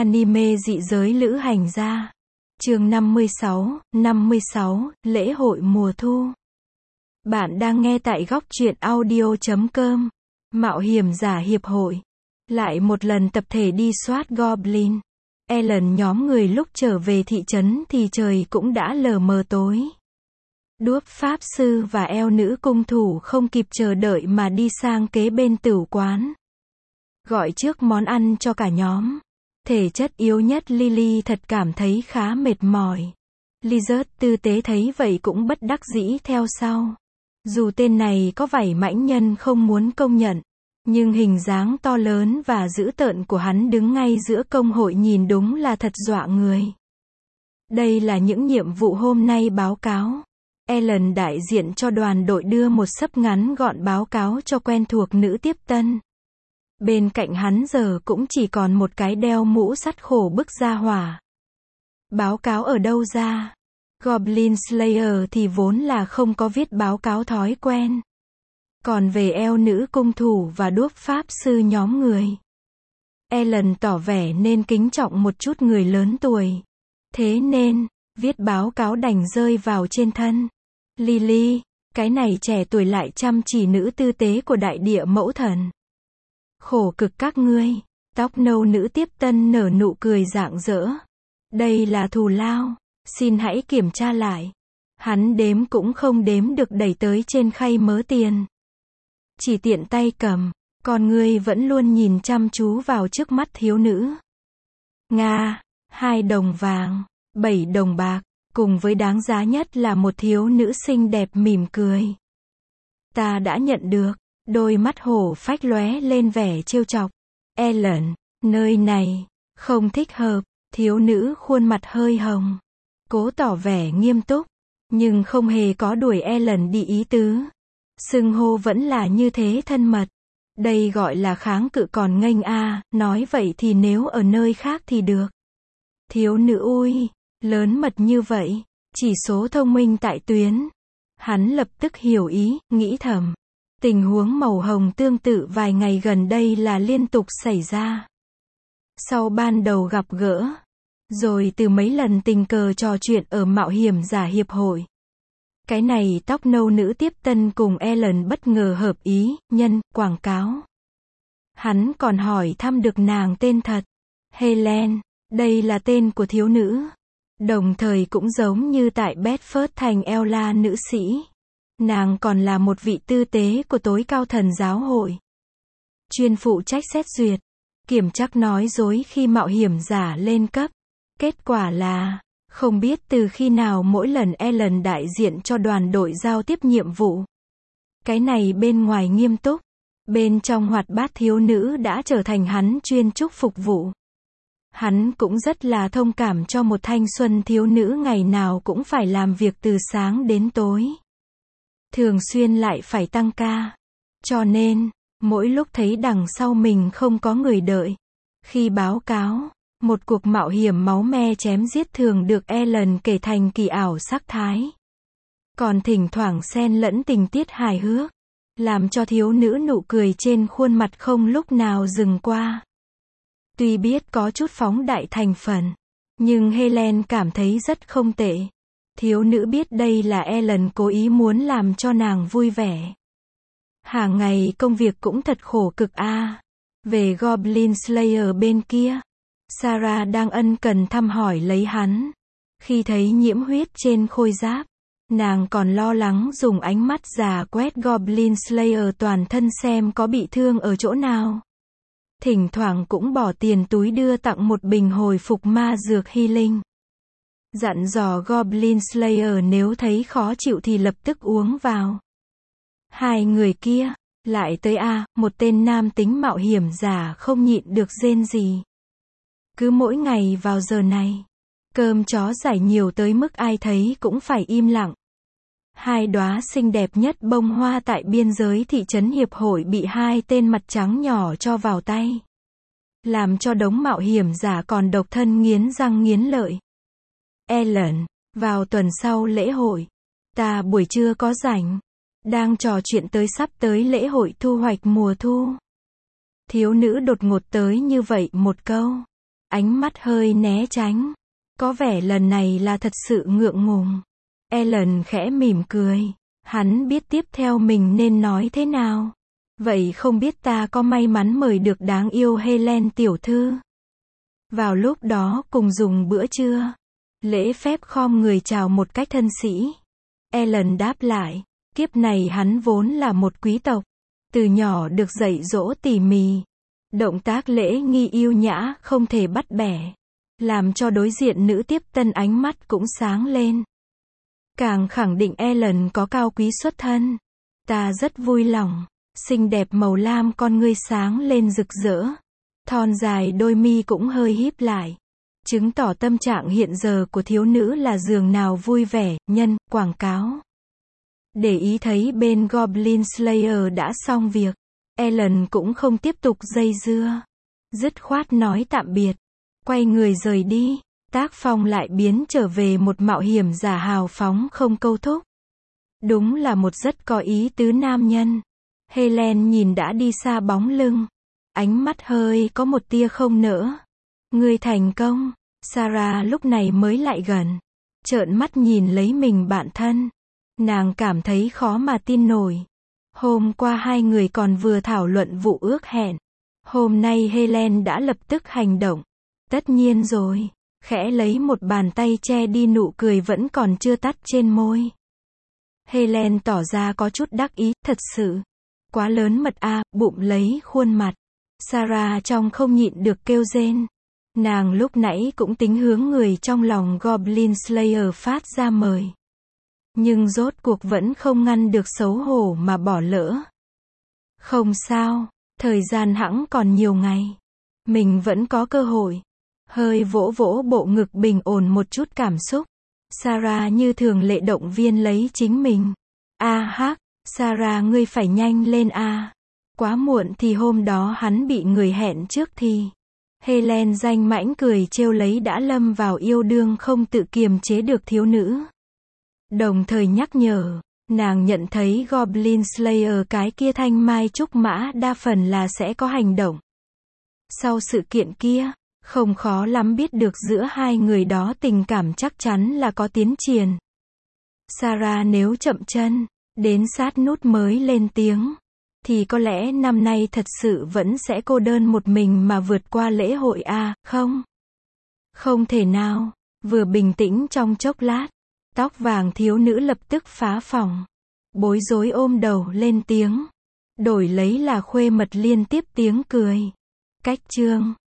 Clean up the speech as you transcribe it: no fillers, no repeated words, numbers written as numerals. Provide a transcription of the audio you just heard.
Anime dị giới lữ hành gia. Chương 56, lễ hội mùa thu. Bạn đang nghe tại góc truyện audio.com. Mạo hiểm giả hiệp hội. Lại một lần tập thể đi soát Goblin. Ellen nhóm người lúc trở về thị trấn thì trời cũng đã lờ mờ tối. Đuốc pháp sư và eo nữ cung thủ không kịp chờ đợi mà đi sang kế bên tửu quán. Gọi trước món ăn cho cả nhóm. Thể chất yếu nhất Lily thật cảm thấy khá mệt mỏi. Lizard tư tế thấy vậy cũng bất đắc dĩ theo sau. Dù tên này có vẻ mãnh nhân không muốn công nhận, nhưng hình dáng to lớn và dữ tợn của hắn đứng ngay giữa công hội nhìn đúng là thật dọa người. Đây là những nhiệm vụ hôm nay báo cáo. Ellen đại diện cho đoàn đội đưa một xấp ngắn gọn báo cáo cho quen thuộc nữ tiếp tân. Bên cạnh hắn giờ cũng chỉ còn một cái đeo mũ sắt khổ bức ra hỏa. Báo cáo ở đâu ra? Goblin Slayer thì vốn là không có viết báo cáo thói quen. Còn về eo nữ cung thủ và đuốc pháp sư nhóm người, Ellen tỏ vẻ nên kính trọng một chút người lớn tuổi. Thế nên, viết báo cáo đành rơi vào trên thân Lily, cái này trẻ tuổi lại chăm chỉ nữ tư tế của đại địa mẫu thần. Khổ cực các ngươi. Tóc nâu nữ tiếp tân nở nụ cười rạng rỡ. Đây là thù lao, xin hãy kiểm tra lại. Hắn đếm cũng không đếm được đẩy tới trên khay mớ tiền. Chỉ tiện tay cầm, còn ngươi vẫn luôn nhìn chăm chú vào trước mắt thiếu nữ. Nga, 2 đồng vàng, 7 đồng bạc, cùng với đáng giá nhất là một thiếu nữ xinh đẹp mỉm cười. Ta đã nhận được. Đôi mắt hổ phách lóe lên vẻ trêu chọc. Ellen, nơi này không thích hợp. Thiếu nữ khuôn mặt hơi hồng, cố tỏ vẻ nghiêm túc, nhưng không hề có đuổi Ellen đi ý tứ. Xưng hô vẫn là như thế thân mật. Đây gọi là kháng cự còn nghênh a, nói vậy thì nếu ở nơi khác thì được. Thiếu nữ ui, lớn mật như vậy, chỉ số thông minh tại tuyến. Hắn lập tức hiểu ý, nghĩ thầm. Tình huống màu hồng tương tự vài ngày gần đây là liên tục xảy ra. Sau ban đầu gặp gỡ, rồi từ mấy lần tình cờ trò chuyện ở mạo hiểm giả hiệp hội. Cái này tóc nâu nữ tiếp tân cùng Ellen bất ngờ hợp ý, nhân, quảng cáo. Hắn còn hỏi thăm được nàng tên thật. Helen, đây là tên của thiếu nữ. Đồng thời cũng giống như tại Bedford thành Ella nữ sĩ. Nàng còn là một vị tư tế của tối cao thần giáo hội. Chuyên phụ trách xét duyệt, kiểm trắc nói dối khi mạo hiểm giả lên cấp. Kết quả là, không biết từ khi nào mỗi lần Ellen đại diện cho đoàn đội giao tiếp nhiệm vụ. Cái này bên ngoài nghiêm túc, bên trong hoạt bát thiếu nữ đã trở thành hắn chuyên chúc phục vụ. Hắn cũng rất là thông cảm cho một thanh xuân thiếu nữ ngày nào cũng phải làm việc từ sáng đến tối. Thường xuyên lại phải tăng ca. Cho nên, mỗi lúc thấy đằng sau mình không có người đợi. Khi báo cáo, một cuộc mạo hiểm máu me chém giết thường được Ellen kể thành kỳ ảo sắc thái. Còn thỉnh thoảng xen lẫn tình tiết hài hước, làm cho thiếu nữ nụ cười trên khuôn mặt không lúc nào dừng qua. Tuy biết có chút phóng đại thành phần, nhưng Helen cảm thấy rất không tệ. Thiếu nữ biết đây là Ellen cố ý muốn làm cho nàng vui vẻ. Hàng ngày công việc cũng thật khổ cực a. Về Goblin Slayer bên kia, Sarah đang ân cần thăm hỏi lấy hắn. Khi thấy nhiễm huyết trên khôi giáp, nàng còn lo lắng dùng ánh mắt già quét Goblin Slayer toàn thân xem có bị thương ở chỗ nào. Thỉnh thoảng cũng bỏ tiền túi đưa tặng một bình hồi phục ma dược healing. Dặn dò Goblin Slayer nếu thấy khó chịu thì lập tức uống vào. Hai người kia, lại tới một tên nam tính mạo hiểm giả không nhịn được rên gì. Cứ mỗi ngày vào giờ này, cơm chó giải nhiều tới mức ai thấy cũng phải im lặng. 2 đóa xinh đẹp nhất bông hoa tại biên giới thị trấn hiệp hội bị 2 tên mặt trắng nhỏ cho vào tay. Làm cho đống mạo hiểm giả còn độc thân nghiến răng nghiến lợi. Ellen, vào tuần sau lễ hội, ta buổi trưa có rảnh. Đang trò chuyện tới sắp tới lễ hội thu hoạch mùa thu. Thiếu nữ đột ngột tới như vậy một câu. ánh mắt hơi né tránh. Có vẻ lần này là thật sự ngượng ngùng. Ellen khẽ mỉm cười. Hắn biết tiếp theo mình nên nói thế nào. Vậy không biết ta có may mắn mời được đáng yêu Helen tiểu thư vào lúc đó cùng dùng bữa trưa. Lễ phép khom người chào một cách thân sĩ. Ellen đáp lại. Kiếp này hắn vốn là một quý tộc. Từ nhỏ được dạy dỗ tỉ mỉ. Động tác lễ nghi yêu nhã không thể bắt bẻ. Làm cho đối diện nữ tiếp tân ánh mắt cũng sáng lên. Càng khẳng định Ellen có cao quý xuất thân. Ta rất vui lòng. Xinh đẹp màu lam con ngươi sáng lên rực rỡ. Thon dài đôi mi cũng hơi híp lại. Chứng tỏ tâm trạng hiện giờ của thiếu nữ là giường nào vui vẻ, nhân, quảng cáo. Để ý thấy bên Goblin Slayer đã xong việc. Ellen cũng không tiếp tục dây dưa. Dứt khoát nói tạm biệt. Quay người rời đi. Tác phong lại biến trở về một mạo hiểm giả hào phóng không câu thúc. Đúng là một rất có ý tứ nam nhân. Helen nhìn đã đi xa bóng lưng. Ánh mắt hơi có một tia không nỡ. Ngươi thành công. Sarah lúc này mới lại gần. Trợn mắt nhìn lấy mình bạn thân. Nàng cảm thấy khó mà tin nổi. Hôm qua hai người còn vừa thảo luận vụ ước hẹn. Hôm nay Helen đã lập tức hành động. Tất nhiên rồi. Khẽ lấy một bàn tay che đi nụ cười vẫn còn chưa tắt trên môi. Helen tỏ ra có chút đắc ý, thật sự. Quá lớn mật a, bụng lấy khuôn mặt. Sarah trong không nhịn được kêu rên. Nàng lúc nãy cũng tính hướng người trong lòng Goblin Slayer phát ra mời. Nhưng rốt cuộc vẫn không ngăn được xấu hổ mà bỏ lỡ. Không sao, thời gian hẵng còn nhiều ngày. Mình vẫn có cơ hội. Hơi vỗ vỗ bộ ngực bình ổn một chút cảm xúc. Sarah như thường lệ động viên lấy chính mình. Hắc, Sarah ngươi phải nhanh lên a. Quá muộn thì hôm đó hắn bị người hẹn trước thì. Helen danh mãnh cười trêu lấy đã lâm vào yêu đương không tự kiềm chế được thiếu nữ. Đồng thời nhắc nhở, nàng nhận thấy Goblin Slayer cái kia thanh mai trúc mã đa phần là sẽ có hành động. Sau sự kiện kia, không khó lắm biết được giữa hai người đó tình cảm chắc chắn là có tiến triển. Sarah nếu chậm chân, đến sát nút mới lên tiếng, thì có lẽ năm nay thật sự vẫn sẽ cô đơn một mình mà vượt qua lễ hội không? Không thể nào. Vừa bình tĩnh trong chốc lát, tóc vàng thiếu nữ lập tức phá phỏng. Bối rối ôm đầu lên tiếng. Đổi lấy là khuê mật liên tiếp tiếng cười. Cách chương